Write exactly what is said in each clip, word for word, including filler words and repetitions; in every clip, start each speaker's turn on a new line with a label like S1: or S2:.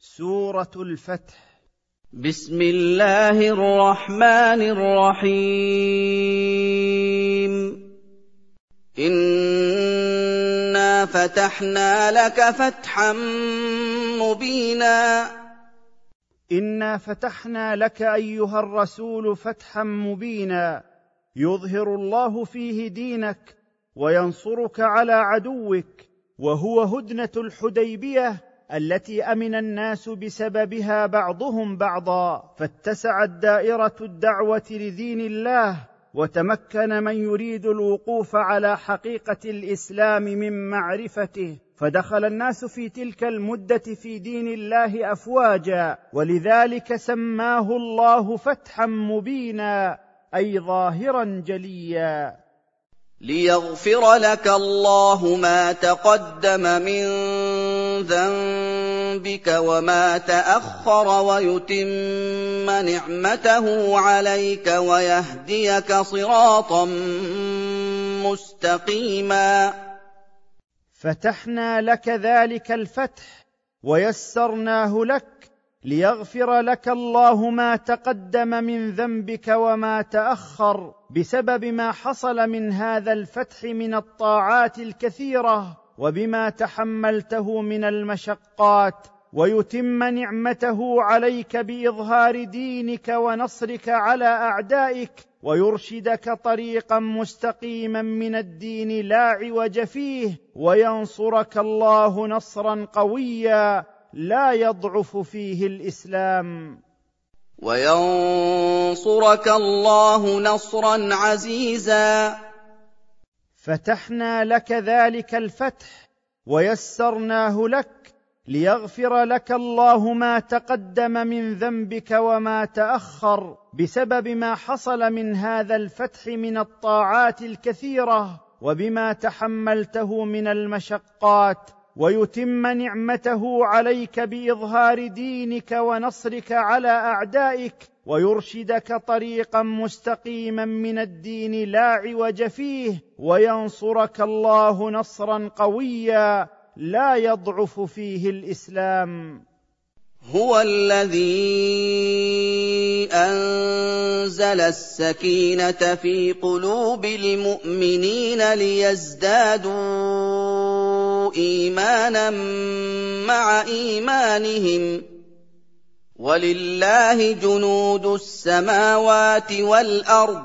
S1: سورة الفتح.
S2: بسم الله الرحمن الرحيم. إنا فتحنا لك فتحا مبينا.
S1: إنا فتحنا لك أيها الرسول فتحا مبينا، يظهر الله فيه دينك وينصرك على عدوك، وهو هدنة الحديبية التي أمن الناس بسببها بعضهم بعضا، فاتسعت دائرة الدعوة لدين الله، وتمكن من يريد الوقوف على حقيقة الإسلام من معرفته، فدخل الناس في تلك المدة في دين الله أفواجا، ولذلك سماه الله فتحا مبينا، أي ظاهرا جليا.
S2: ليغفر لك الله ما تقدم من ذنبك وما تأخر ويتم نعمته عليك ويهديك صراطا مستقيما.
S1: فتحنا لك ذلك الفتح ويسرناه لك ليغفر لك الله ما تقدم من ذنبك وما تأخر بسبب ما حصل من هذا الفتح من الطاعات الكثيرة وبما تحملته من المشقات، ويتم نعمته عليك بإظهار دينك ونصرك على أعدائك، ويرشدك طريقا مستقيما من الدين لا عوج فيه، وينصرك الله نصرا قويا لا يضعف فيه الإسلام.
S2: وينصرك الله نصرا عزيزا.
S1: فتحنا لك ذلك الفتح ويسرناه لك ليغفر لك الله ما تقدم من ذنبك وما تأخر بسبب ما حصل من هذا الفتح من الطاعات الكثيرة وبما تحملته من المشقات، ويتم نعمته عليك بإظهار دينك ونصرك على أعدائك، ويرشدك طريقا مستقيما من الدين لا عوج فيه، وينصرك الله نصرا قويا لا يضعف فيه الإسلام.
S2: هو الذي أنزل السكينة في قلوب المؤمنين ليزدادوا إيمانا مع إيمانهم، ولله جنود السماوات والأرض،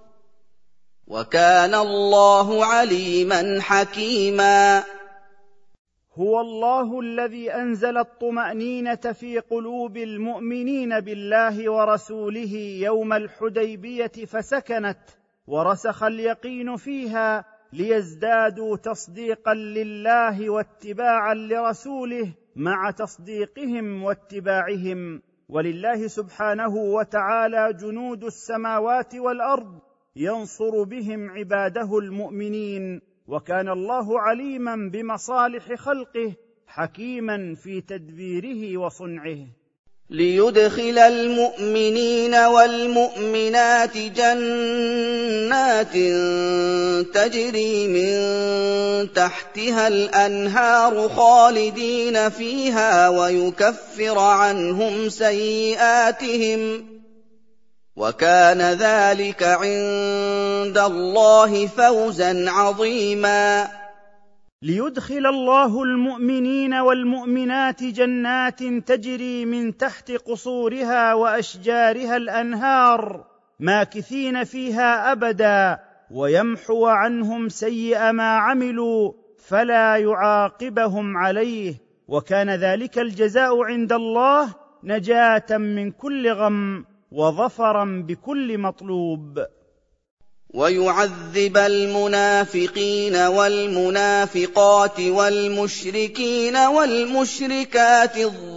S2: وكان الله عليما حكيما.
S1: هو الله الذي أنزل الطمأنينة في قلوب المؤمنين بالله ورسوله يوم الحديبية فسكنت، ورسخ اليقين فيها ليزدادوا تصديقا لله واتباعا لرسوله مع تصديقهم واتباعهم. ولله سبحانه وتعالى جنود السماوات والأرض ينصر بهم عباده المؤمنين، وكان الله عليما بمصالح خلقه حكيما في تدبيره وصنعه.
S2: ليدخل المؤمنين والمؤمنات جنات تجري من تحتها الأنهار خالدين فيها ويكفر عنهم سيئاتهم، وكان ذلك عند الله فوزا عظيما.
S1: ليدخل الله المؤمنين والمؤمنات جنات تجري من تحت قصورها وأشجارها الأنهار ماكثين فيها أبدا، ويمحو عنهم سيئ ما عملوا فلا يعاقبهم عليه، وكان ذلك الجزاء عند الله نجاة من كل غم وظفرا بكل مطلوب.
S2: ويعذب المنافقين والمنافقات والمشركين والمشركات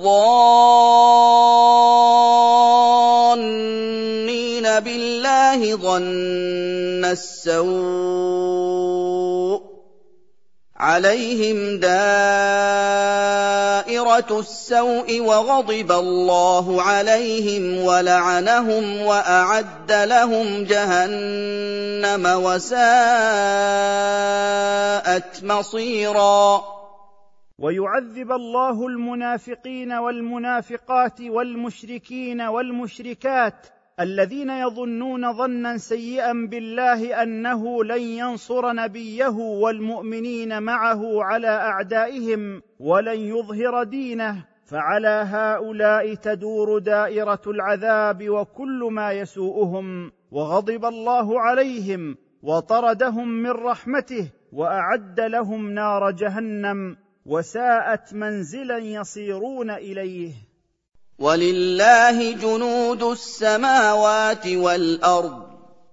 S2: الظانين بالله ظن السوء عليهم دائرة السوء وغضب الله عليهم ولعنهم وأعد لهم جهنم وساءت مصيرا.
S1: ويعذب الله المنافقين والمنافقات والمشركين والمشركات الذين يظنون ظنا سيئا بالله أنه لن ينصر نبيه والمؤمنين معه على أعدائهم ولن يظهر دينه، فعلى هؤلاء تدور دائرة العذاب وكل ما يسوءهم، وغضب الله عليهم وطردهم من رحمته وأعد لهم نار جهنم وساءت منزلا يصيرون إليه.
S2: ولله جنود السماوات والأرض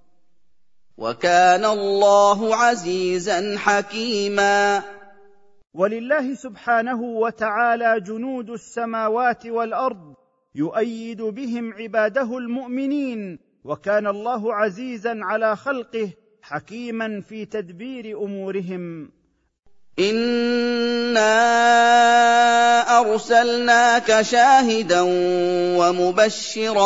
S2: وكان الله عزيزا حكيما.
S1: ولله سبحانه وتعالى جنود السماوات والأرض يؤيد بهم عباده المؤمنين، وكان الله عزيزا على خلقه حكيما في تدبير أمورهم.
S2: إنا أرسلناك شاهدا ومبشرا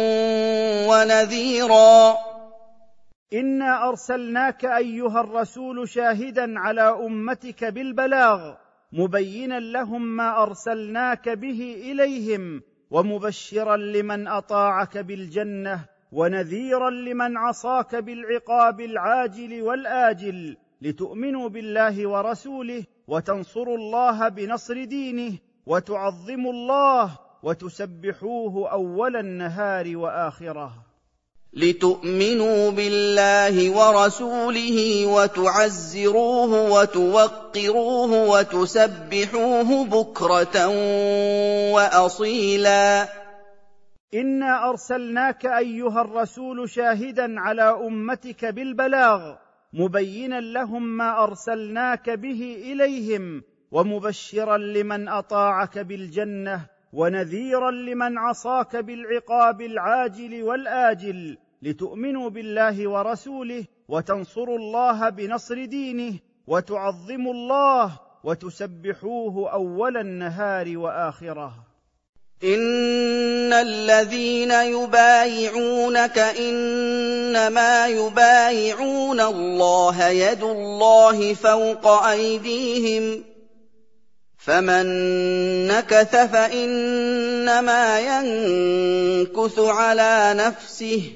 S2: ونذيرا.
S1: إنا أرسلناك أيها الرسول شاهدا على أمتك بالبلاغ، مبينا لهم ما أرسلناك به إليهم، ومبشرا لمن أطاعك بالجنة، ونذيرا لمن عصاك بالعقاب العاجل والآجل، لتؤمنوا بالله ورسوله وتنصروا الله بنصر دينه وتعظموا الله وتسبحوه أول النهار وآخره.
S2: لتؤمنوا بالله ورسوله وتعزروه وتوقروه وتسبحوه بكرة وأصيلا.
S1: إنا أرسلناك أيها الرسول شاهدا على أمتك بالبلاغ، مبينا لهم ما أرسلناك به إليهم، ومبشرا لمن أطاعك بالجنة، ونذيرا لمن عصاك بالعقاب العاجل والآجل، لتؤمنوا بالله ورسوله وتنصروا الله بنصر دينه وتعظموا الله وتسبحوه أول النهار وآخره.
S2: إن الذين يبايعونك إنما يبايعون الله يد الله فوق أيديهم، فمن نكث فإنما ينكث على نفسه،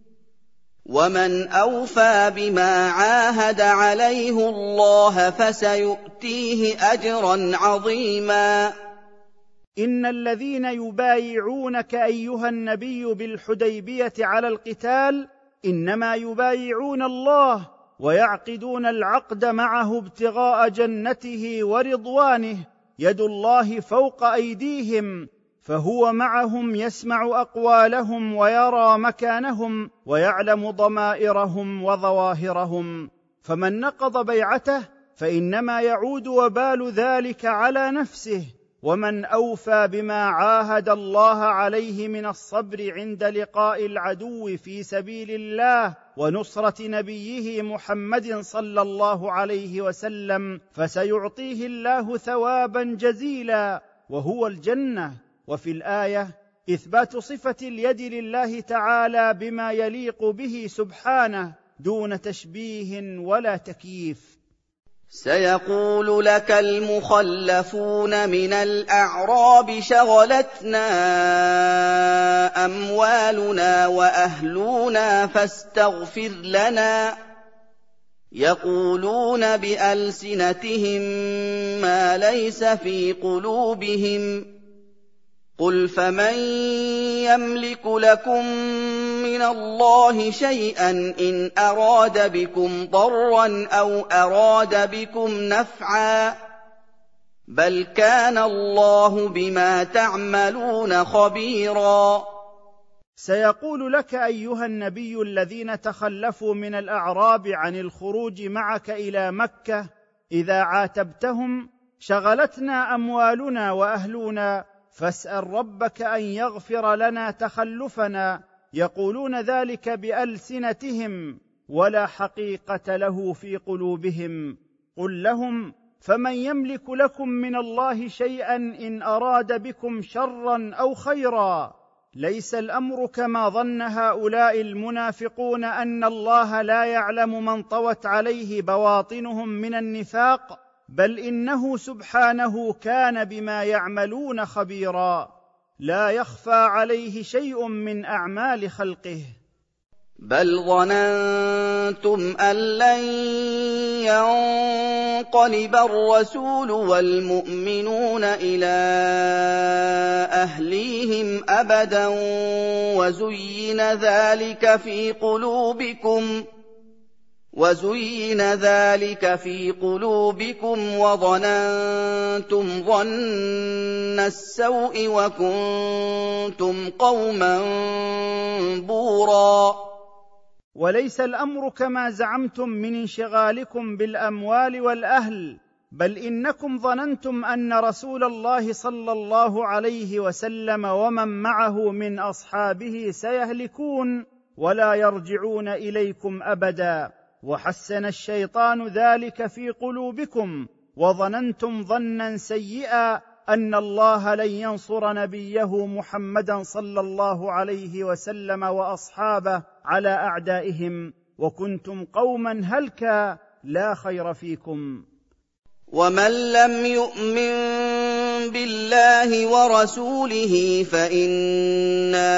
S2: ومن أوفى بما عاهد عليه الله فسيؤتيه أجرا عظيما.
S1: إن الذين يبايعونك أيها النبي بالحديبية على القتال إنما يبايعون الله، ويعقدون العقد معه ابتغاء جنته ورضوانه، يد الله فوق أيديهم، فهو معهم يسمع أقوالهم ويرى مكانهم ويعلم ضمائرهم وظواهرهم، فمن نقض بيعته فإنما يعود وبال ذلك على نفسه، ومن أوفى بما عاهد الله عليه من الصبر عند لقاء العدو في سبيل الله ونصرة نبيه محمد صلى الله عليه وسلم فسيعطيه الله ثوابا جزيلا وهو الجنة. وفي الآية إثبات صفة اليد لله تعالى بما يليق به سبحانه دون تشبيه ولا تكييف.
S2: سيقول لك المخلفون من الأعراب شغلتنا أموالنا وأهلنا فاستغفر لنا، يقولون بألسنتهم ما ليس في قلوبهم، قل فمن يملك لكم من الله شيئا إن أراد بكم ضرا أو أراد بكم نفعا، بل كان الله بما تعملون خبيرا.
S1: سيقول لك أيها النبي الذين تخلفوا من الأعراب عن الخروج معك إلى مكة إذا عاتبتهم شغلتنا أموالنا وأهلنا فاسأل ربك أن يغفر لنا تخلفنا، يقولون ذلك بألسنتهم ولا حقيقة له في قلوبهم. قل لهم فمن يملك لكم من الله شيئا إن أراد بكم شرا أو خيرا. ليس الأمر كما ظن هؤلاء المنافقون أن الله لا يعلم من طوت عليه بواطنهم من النفاق، بل انه سبحانه كان بما يعملون خبيرا، لا يخفى عليه شيء من اعمال خلقه.
S2: بل ظننتم أن لن ينقلب الرسول والمؤمنون إلى أهليهم أبدا وزين ذلك في قلوبكم وزين ذلك في قلوبكم وظننتم ظن السوء وكنتم قوما بورا.
S1: وليس الامر كما زعمتم من انشغالكم بالاموال والاهل، بل انكم ظننتم ان رسول الله صلى الله عليه وسلم ومن معه من اصحابه سيهلكون ولا يرجعون اليكم ابدا، وحسن الشيطان ذلك في قلوبكم، وظننتم ظنا سيئا ان الله لن ينصر نبيه محمدا صلى الله عليه وسلم واصحابه على اعدائهم، وكنتم قوما هلكا لا خير فيكم.
S2: ومن لم يؤمن بالله ورسوله فإنا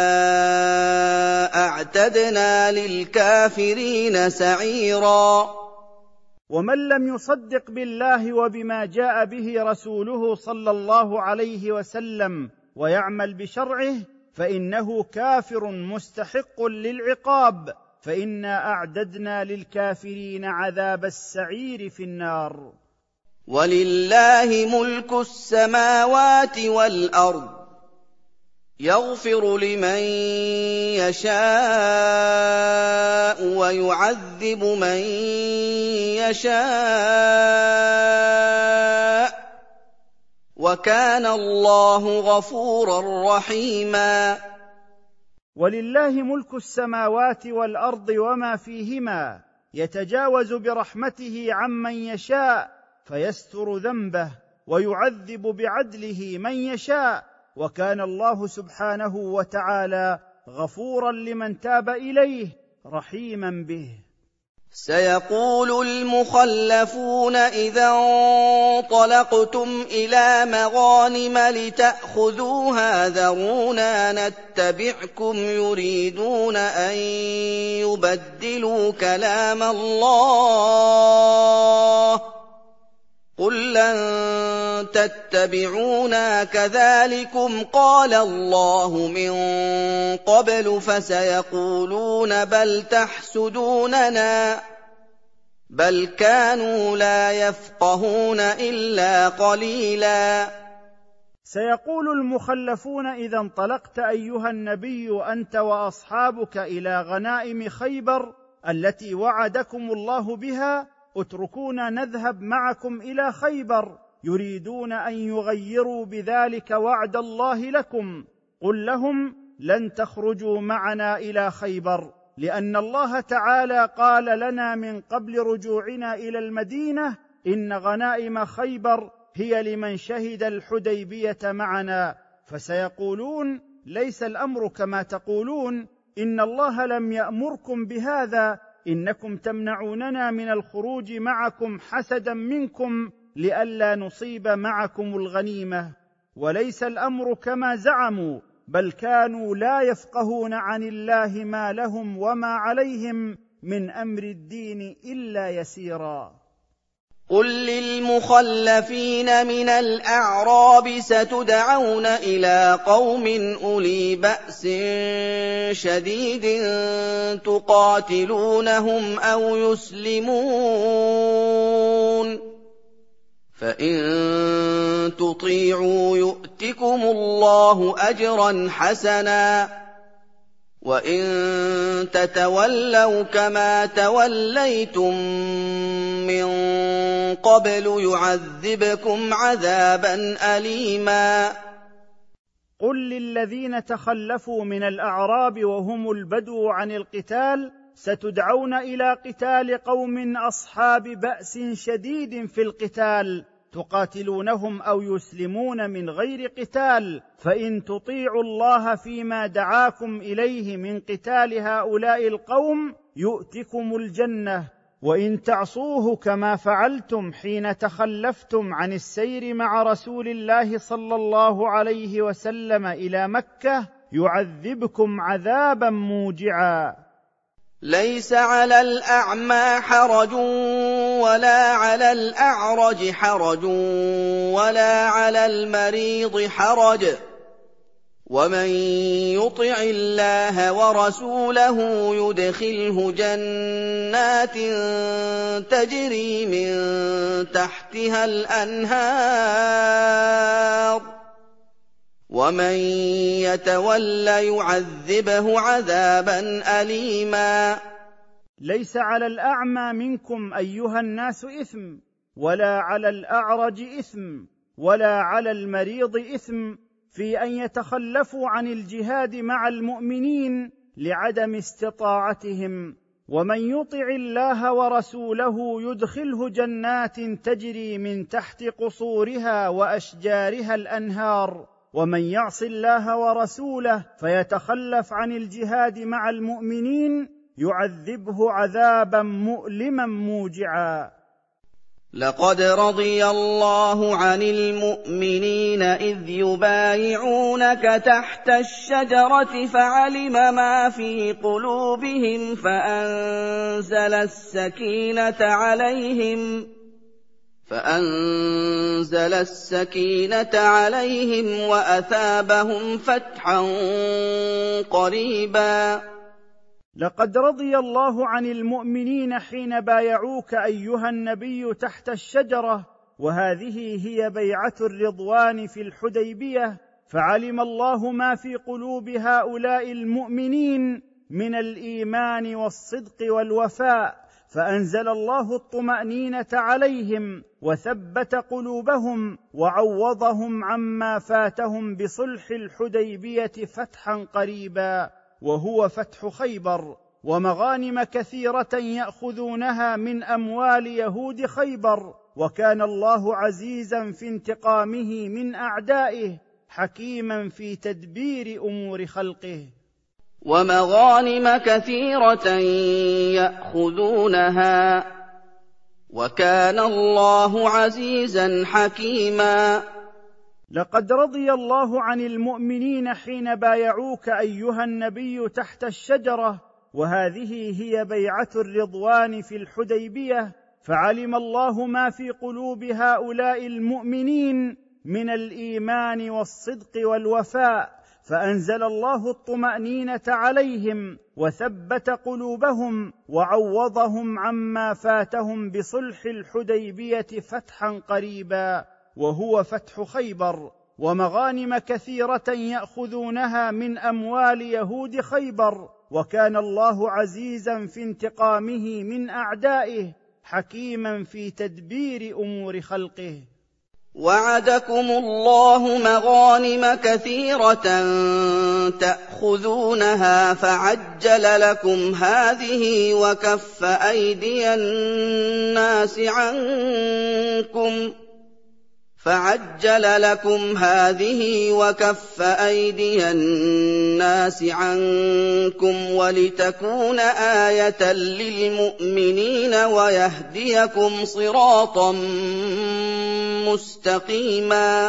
S2: أعتدنا للكافرين سعيرا.
S1: ومن لم يصدق بالله وبما جاء به رسوله صلى الله عليه وسلم ويعمل بشرعه فإنه كافر مستحق للعقاب، فإنا أعددنا للكافرين عذاب السعير في النار.
S2: ولله ملك السماوات والأرض يغفر لمن يشاء ويعذب من يشاء وكان الله غفورا رحيما.
S1: ولله ملك السماوات والأرض وما فيهما، يتجاوز برحمته عمن يشاء فيستر ذنبه ويعذب بعدله من يشاء، وكان الله سبحانه وتعالى غفورا لمن تاب إليه رحيما به.
S2: سيقول المخلفون إذا انطلقتم إلى مغانم لتأخذوها ذرونا نتبعكم يريدون أن يبدلوا كلام الله قل لن تتبعونا كذلكم قال الله من قبل فسيقولون بل تحسدوننا بل كانوا لا يفقهون إلا قليلا.
S1: سيقول المخلفون إذا انطلقت أيها النبي أنت وأصحابك إلى غنائم خيبر التي وعدكم الله بها اتركونا نذهب معكم إلى خيبر، يريدون أن يغيروا بذلك وعد الله لكم. قل لهم لن تخرجوا معنا إلى خيبر، لأن الله تعالى قال لنا من قبل رجوعنا إلى المدينة إن غنائم خيبر هي لمن شهد الحديبية معنا. فسيقولون ليس الأمر كما تقولون، إن الله لم يأمركم بهذا، إنكم تمنعوننا من الخروج معكم حسدا منكم لئلا نصيب معكم الغنيمة. وليس الأمر كما زعموا، بل كانوا لا يفقهون عن الله ما لهم وما عليهم من أمر الدين إلا يسيرا.
S2: قل للمخلفين من الأعراب ستدعون إلى قوم أولي بأس شديد تقاتلونهم أو يسلمون، فإن تطيعوا يؤتكم الله أجرا حسنا، وإن تتولوا كما توليتم من قبل يعذبكم عذابا أليما.
S1: قل للذين تخلفوا من الأعراب وهم البدو عن القتال ستدعون إلى قتال قوم أصحاب بأس شديد في القتال تقاتلونهم أو يسلمون من غير قتال، فإن تطيعوا الله فيما دعاكم إليه من قتال هؤلاء القوم يؤتكم الجنة، وان تعصوه كما فعلتم حين تخلفتم عن السير مع رسول الله صلى الله عليه وسلم الى مكه يعذبكم عذابا موجعا.
S2: ليس على الأعمى حرج ولا على الأعرج حرج ولا على المريض حرج، ومن يطع الله ورسوله يدخله جنات تجري من تحتها الأنهار، ومن يتول يعذبه عذابا أليما.
S1: ليس على الأعمى منكم أيها الناس إثم، ولا على الأعرج إثم، ولا على المريض إثم في أن يتخلفوا عن الجهاد مع المؤمنين لعدم استطاعتهم. ومن يطع الله ورسوله يدخله جنات تجري من تحت قصورها وأشجارها الأنهار. ومن يعص الله ورسوله فيتخلف عن الجهاد مع المؤمنين يعذبه عذابا مؤلما موجعا.
S2: لقد رضي الله عن المؤمنين إذ يبايعونك تحت الشجرة فعلم ما في قلوبهم فأنزل السكينة عليهم فأنزل السكينة عليهم وأثابهم فتحا قريبا.
S1: لقد رضي الله عن المؤمنين حين بايعوك أيها النبي تحت الشجرة، وهذه هي بيعة الرضوان في الحديبية، فعلم الله ما في قلوب هؤلاء المؤمنين من الإيمان والصدق والوفاء، فأنزل الله الطمأنينة عليهم وثبت قلوبهم وعوضهم عما فاتهم بصلح الحديبية فتحا قريبا، وهو فتح خيبر، ومغانم كثيرة يأخذونها من أموال يهود خيبر، وكان الله عزيزا في انتقامه من أعدائه حكيما في تدبير أمور خلقه.
S2: ومغانم كثيرة يأخذونها وكان الله عزيزا حكيما.
S1: لقد رضي الله عن المؤمنين حين بايعوك أيها النبي تحت الشجرة، وهذه هي بيعة الرضوان في الحديبية، فعلم الله ما في قلوب هؤلاء المؤمنين من الإيمان والصدق والوفاء، فأنزل الله الطمأنينة عليهم وثبت قلوبهم وعوضهم عما فاتهم بصلح الحديبية فتحا قريبا، وهو فتح خيبر، ومغانم كثيرة يأخذونها من أموال يهود خيبر، وكان الله عزيزا في انتقامه من أعدائه حكيما في تدبير أمور خلقه.
S2: وعدكم الله مغانم كثيرة تأخذونها فعجل لكم هذه وكف أيدي الناس عنكم فعجل لكم هذه وكف أيدي الناس عنكم ولتكون آية للمؤمنين ويهديكم صراطا مستقيما.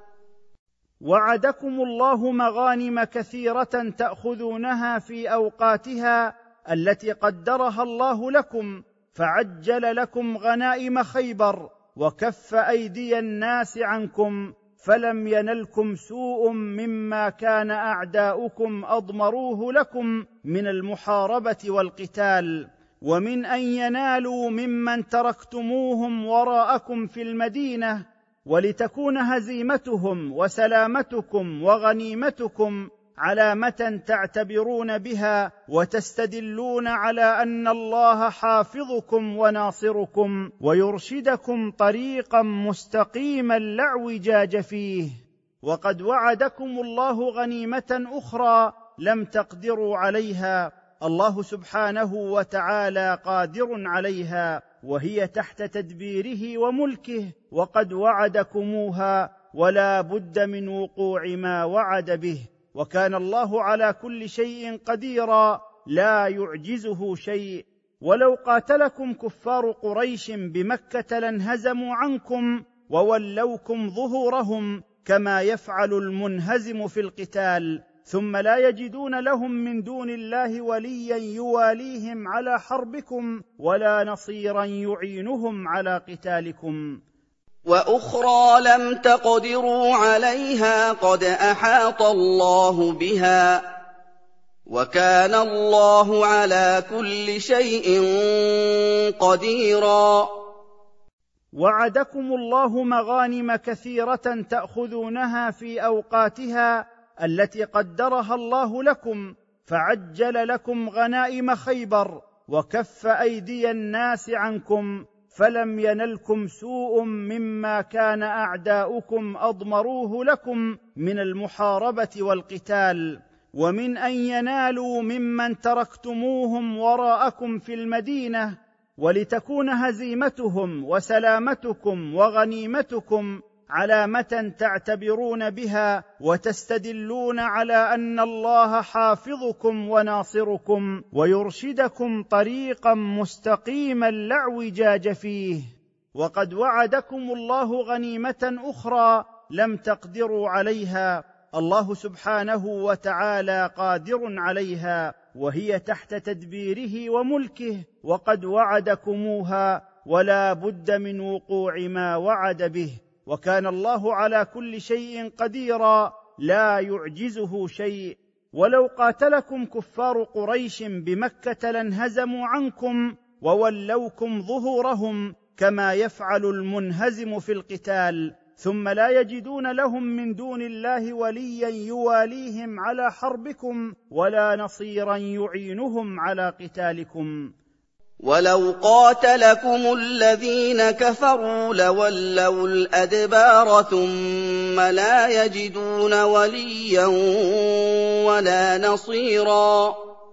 S1: وعدكم الله مغانم كثيرة تأخذونها في أوقاتها التي قدرها الله لكم، فعجل لكم غنائم خيبر وكف أيدي الناس عنكم، فلم ينلكم سوء مما كان أعداؤكم أضمروه لكم من المحاربة والقتال، ومن أن ينالوا ممن تركتموهم وراءكم في المدينة، ولتكون هزيمتهم وسلامتكم وغنيمتكم علامة تعتبرون بها وتستدلون على أن الله حافظكم وناصركم ويرشدكم طريقا مستقيما لا اعوجاج فيه. وقد وعدكم الله غنيمة أخرى لم تقدروا عليها، الله سبحانه وتعالى قادر عليها، وهي تحت تدبيره وملكه، وقد وعدكموها ولا بد من وقوع ما وعد به، وكان الله على كل شيء قديرا لا يعجزه شيء. ولو قاتلكم كفار قريش بمكة لانهزموا عنكم وولوكم ظهورهم كما يفعل المنهزم في القتال، ثم لا يجدون لهم من دون الله وليا يواليهم على حربكم ولا نصيرا يعينهم على قتالكم.
S2: وأخرى لم تقدروا عليها قد أحاط الله بها، وكان الله على كل شيء قديرا.
S1: وعدكم الله مغانم كثيرة تأخذونها في أوقاتها التي قدرها الله لكم، فعجل لكم غنائم خيبر وكف أيدي الناس عنكم، فلم ينلكم سوء مما كان أعداؤكم أضمروه لكم من المحاربة والقتال، ومن أن ينالوا ممن تركتموهم وراءكم في المدينة، ولتكون هزيمتهم وسلامتكم وغنيمتكم علامة تعتبرون بها وتستدلون على أن الله حافظكم وناصركم ويرشدكم طريقا مستقيما لا اعوجاج فيه. وقد وعدكم الله غنيمة أخرى لم تقدروا عليها، الله سبحانه وتعالى قادر عليها، وهي تحت تدبيره وملكه، وقد وعدكموها ولا بد من وقوع ما وعد به، وكان الله على كل شيء قديرا لا يعجزه شيء. ولو قاتلكم كفار قريش بمكة لانهزموا عنكم وولوكم ظهورهم كما يفعل المنهزم في القتال، ثم لا يجدون لهم من دون الله وليا يواليهم على حربكم ولا نصيرا يعينهم على قتالكم.
S2: ولو قاتلكم الذين كفروا لولوا الأدبار ثم لا يجدون وليا ولا نصيرا.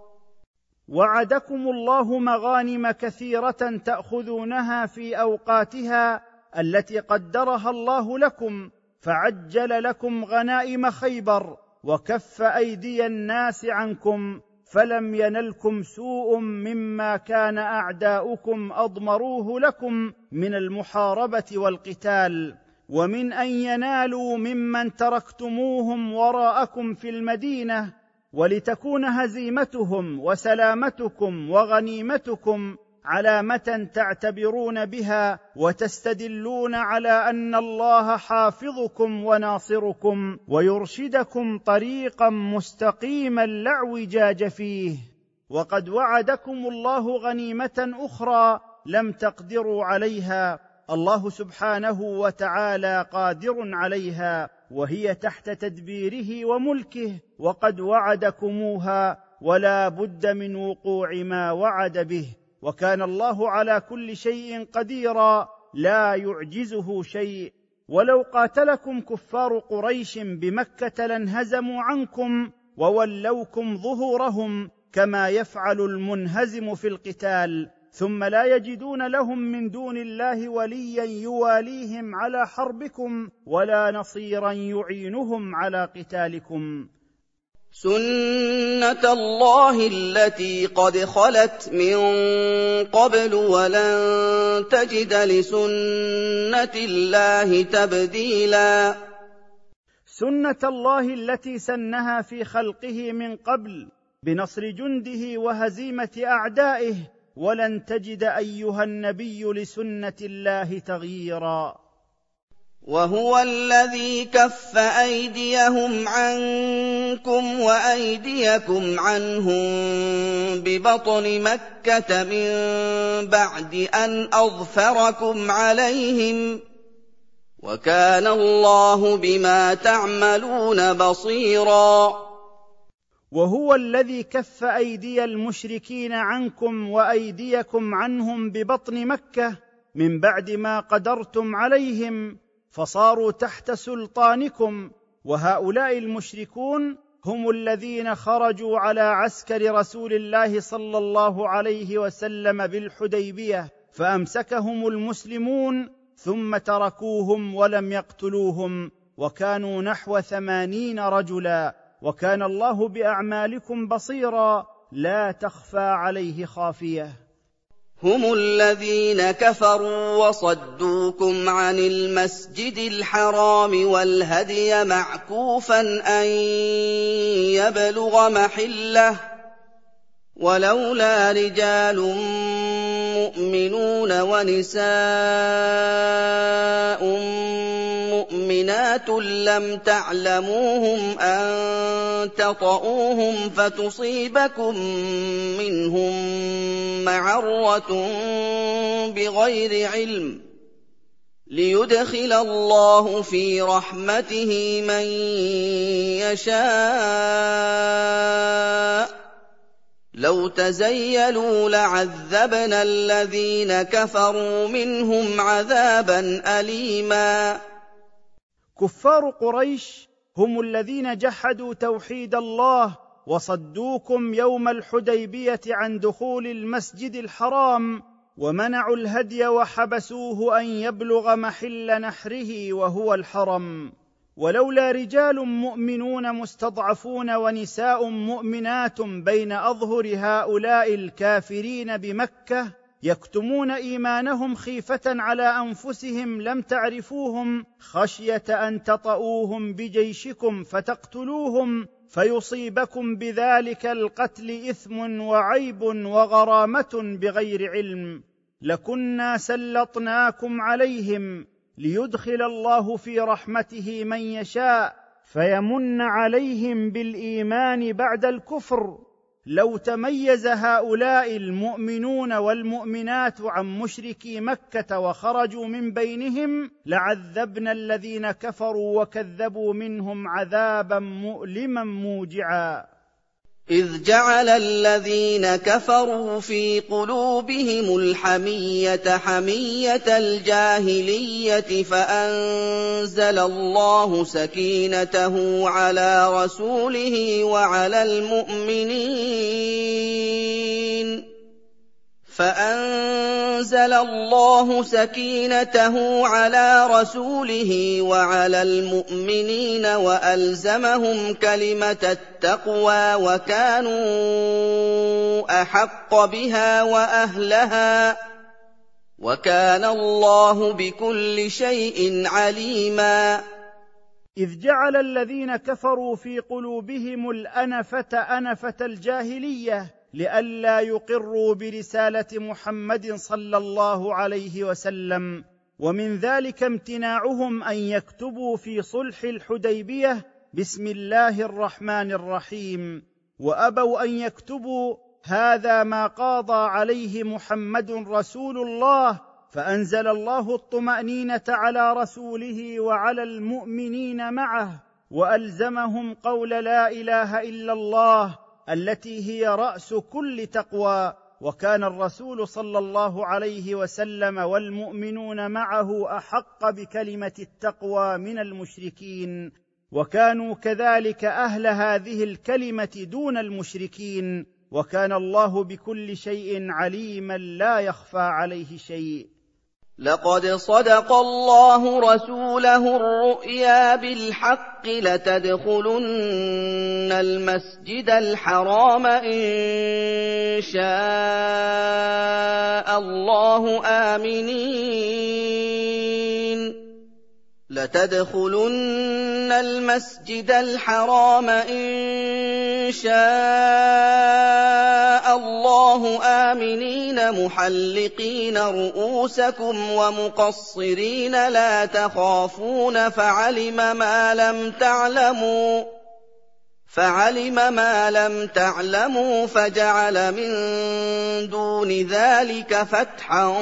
S1: وعدكم الله مغانم كثيرة تأخذونها في أوقاتها التي قدرها الله لكم، فعجل لكم غنائم خيبر وكف أيدي الناس عنكم، فلم ينلكم سوء مما كان أعداؤكم أضمروه لكم من المحاربة والقتال، ومن أن ينالوا ممن تركتموهم وراءكم في المدينة، ولتكون هزيمتهم وسلامتكم وغنيمتكم علامة تعتبرون بها وتستدلون على أن الله حافظكم وناصركم ويرشدكم طريقا مستقيما لا اعوجاج فيه. وقد وعدكم الله غنيمة أخرى لم تقدروا عليها، الله سبحانه وتعالى قادر عليها، وهي تحت تدبيره وملكه، وقد وعدكموها ولا بد من وقوع ما وعد به، وكان الله على كل شيء قديرا لا يعجزه شيء. ولو قاتلكم كفار قريش بمكة لانهزموا عنكم وولوكم ظهورهم كما يفعل المنهزم في القتال، ثم لا يجدون لهم من دون الله وليا يواليهم على حربكم ولا نصيرا يعينهم على قتالكم.
S2: سُنَّةَ اللَّهِ الَّتِي قَدْ خَلَتْ مِن قَبْلُ وَلَن تَجِدَ لِسُنَّةِ اللَّهِ تَبْدِيلًا.
S1: سنة الله التي سنها في خلقه من قبل بنصر جنده وهزيمة أعدائه، ولن تجد أيها النبي لسنة الله تغييرا.
S2: وهو الذي كف أيديهم عنكم وأيديكم عنهم ببطن مكة من بعد أن أظفركم عليهم، وكان الله بما تعملون بصيرا.
S1: وهو الذي كف أيدي المشركين عنكم وأيديكم عنهم ببطن مكة من بعد ما قدرتم عليهم فصاروا تحت سلطانكم، وهؤلاء المشركون هم الذين خرجوا على عسكر رسول الله صلى الله عليه وسلم بالحديبية، فأمسكهم المسلمون ثم تركوهم ولم يقتلوهم، وكانوا نحو ثمانين رجلا، وكان الله بأعمالكم بصيرا لا تخفى عليه خافية.
S2: هم الذين كفروا وصدوكم عن المسجد الحرام والهدي معكوفا أن يبلغ محله ولولا رجال مؤمنون ونساء مؤمنات لم تعلموهم أن تطئوهم فتصيبكم منهم معرة بغير علم ليدخل الله في رحمته من يشاء لو تزيلوا لعذبنا الذين كفروا منهم عذابا أليما.
S1: كفار قريش هم الذين جحدوا توحيد الله وصدوكم يوم الحديبية عن دخول المسجد الحرام ومنعوا الهدي وحبسوه أن يبلغ محل نحره وهو الحرم. ولولا رجال مؤمنون مستضعفون ونساء مؤمنات بين أظهر هؤلاء الكافرين بمكة يكتمون إيمانهم خيفة على أنفسهم لم تعرفوهم خشية أن تطؤوهم بجيشكم فتقتلوهم فيصيبكم بذلك القتل إثم وعيب وغرامة بغير علم لكنا سلطناكم عليهم ليدخل الله في رحمته من يشاء فيمن عليهم بالإيمان بعد الكفر. لو تميز هؤلاء المؤمنون والمؤمنات عن مشركي مكة وخرجوا من بينهم لعذبنا الذين كفروا وكذبوا منهم عذابا مؤلما موجعا.
S2: إذ جعل الذين كفروا في قلوبهم الحمية حمية الجاهلية فأنزل الله سكينته على رسوله وعلى المؤمنين فأنزل الله سكينته على رسوله وعلى المؤمنين وألزمهم كلمة التقوى وكانوا أحق بها وأهلها وكان الله بكل شيء عليما.
S1: إذ جعل الذين كفروا في قلوبهم الأنفة أنفة الجاهلية لئلا يقروا برسالة محمد صلى الله عليه وسلم، ومن ذلك امتناعهم أن يكتبوا في صلح الحديبية بسم الله الرحمن الرحيم، وأبوا أن يكتبوا هذا ما قاضى عليه محمد رسول الله، فأنزل الله الطمأنينة على رسوله وعلى المؤمنين معه، وألزمهم قول لا إله إلا الله التي هي رأس كل تقوى. وكان الرسول صلى الله عليه وسلم والمؤمنون معه أحق بكلمة التقوى من المشركين، وكانوا كذلك أهل هذه الكلمة دون المشركين، وكان الله بكل شيء عليما لا يخفى عليه شيء.
S2: لقد صدق الله رسوله الرؤيا بالحق لتدخلن المسجد الحرام إن شاء الله آمنين لتدخلن المسجد الحرام إن شاء الله آمنين محلقين رؤوسكم ومقصرين لا تخافون فعلم ما لم تعلموا فعلم ما لم تعلموا فجعل من دون ذلك فتحا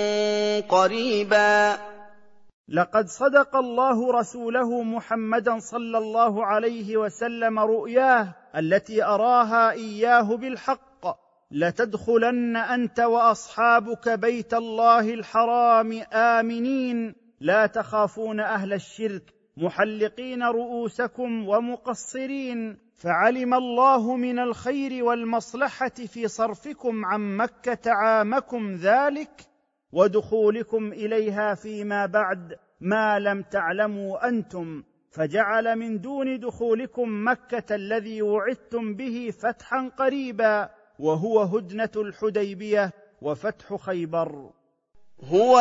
S2: قريبا.
S1: لقد صدق الله رسوله محمدا صلى الله عليه وسلم رؤياه التي أراها إياه بالحق، لتدخلن أنت وأصحابك بيت الله الحرام آمنين لا تخافون أهل الشرك محلقين رؤوسكم ومقصرين، فعلم الله من الخير والمصلحة في صرفكم عن مكة عامكم ذلك ودخولكم إليها فيما بعد ما لم تعلموا أنتم، فجعل من دون دخولكم مكة الذي وعدتم به فتحا قريبا، وهو هدنة الحديبية وفتح خيبر.
S2: هو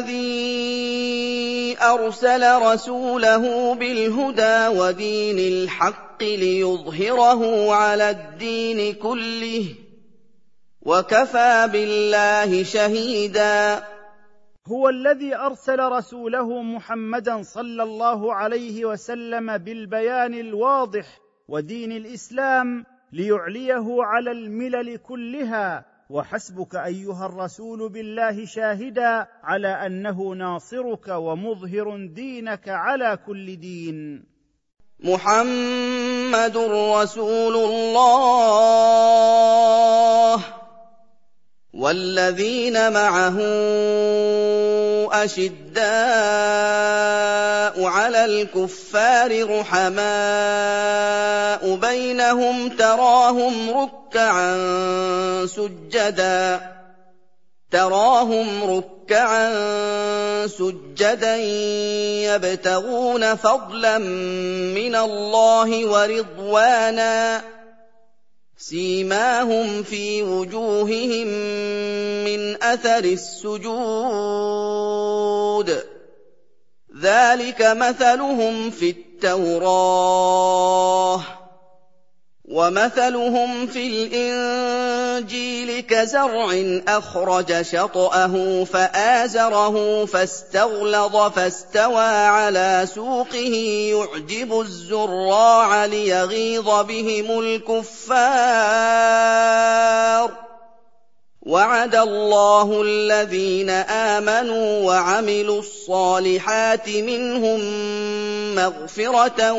S2: الذي أرسل رسوله بالهدى ودين الحق ليظهره على الدين كله وكفى بالله شهيدا.
S1: هو الذي أرسل رسوله محمدا صلى الله عليه وسلم بالبيان الواضح ودين الإسلام ليعليه على الملل كلها، وحسبك أيها الرسول بالله شاهدا على أنه ناصرك ومظهر دينك على كل دين.
S2: محمد رسول الله والذين معه أشداء على الكفار رحماء بينهم تراهم ركعا سجدا تراهم ركعا سجدا يبتغون فضلا من الله ورضوانا سيماهم في وجوههم من أثر السجود ذلك مثلهم في التوراة ومثلهم في الإنجيل كزرع أخرج شطأه فآزره فاستغلظ فاستوى على سوقه يعجب الزراع ليغيظ بهم الكفار وعد الله الذين آمنوا وعملوا الصالحات منهم مغفرة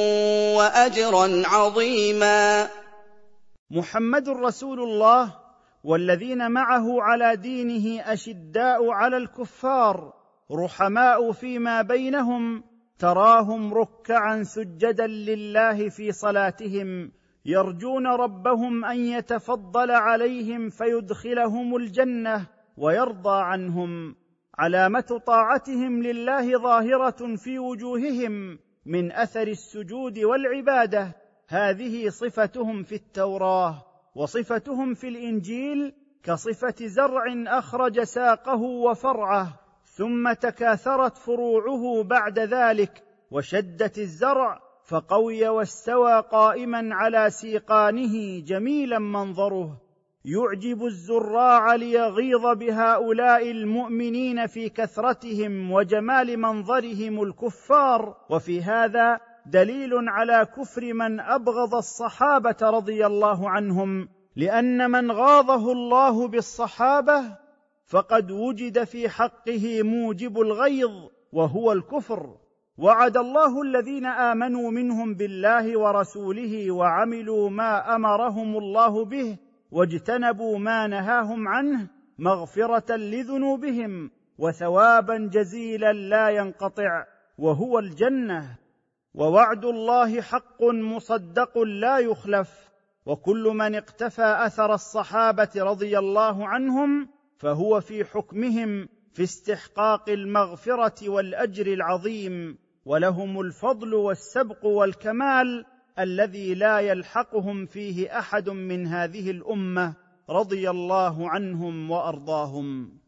S2: وأجرا عظيما.
S1: محمد رسول الله والذين معه على دينه أشداء على الكفار رحماء فيما بينهم تراهم ركعا سجدا لله في صلاتهم يرجون ربهم أن يتفضل عليهم فيدخلهم الجنة ويرضى عنهم. علامة طاعتهم لله ظاهرة في وجوههم من أثر السجود والعبادة، هذه صفتهم في التوراة، وصفتهم في الإنجيل كصفة زرع أخرج ساقه وفرعه ثم تكاثرت فروعه بعد ذلك وشدت الزرع فقوي واستوى قائما على سيقانه جميلا منظره يعجب الزراع ليغيظ بهؤلاء المؤمنين في كثرتهم وجمال منظرهم الكفار. وفي هذا دليل على كفر من أبغض الصحابة رضي الله عنهم، لأن من غاضه الله بالصحابة فقد وجد في حقه موجب الغيظ وهو الكفر. وعد الله الذين آمنوا منهم بالله ورسوله وعملوا ما أمرهم الله به واجتنبوا ما نهاهم عنه مغفرة لذنوبهم وثوابا جزيلا لا ينقطع وهو الجنة. ووعد الله حق مصدق لا يخلف، وكل من اقتفى أثر الصحابة رضي الله عنهم فهو في حكمهم في استحقاق المغفرة والأجر العظيم، ولهم الفضل والسبق والكمال الذي لا يلحقهم فيه أحد من هذه الأمة رضي الله عنهم وأرضاهم.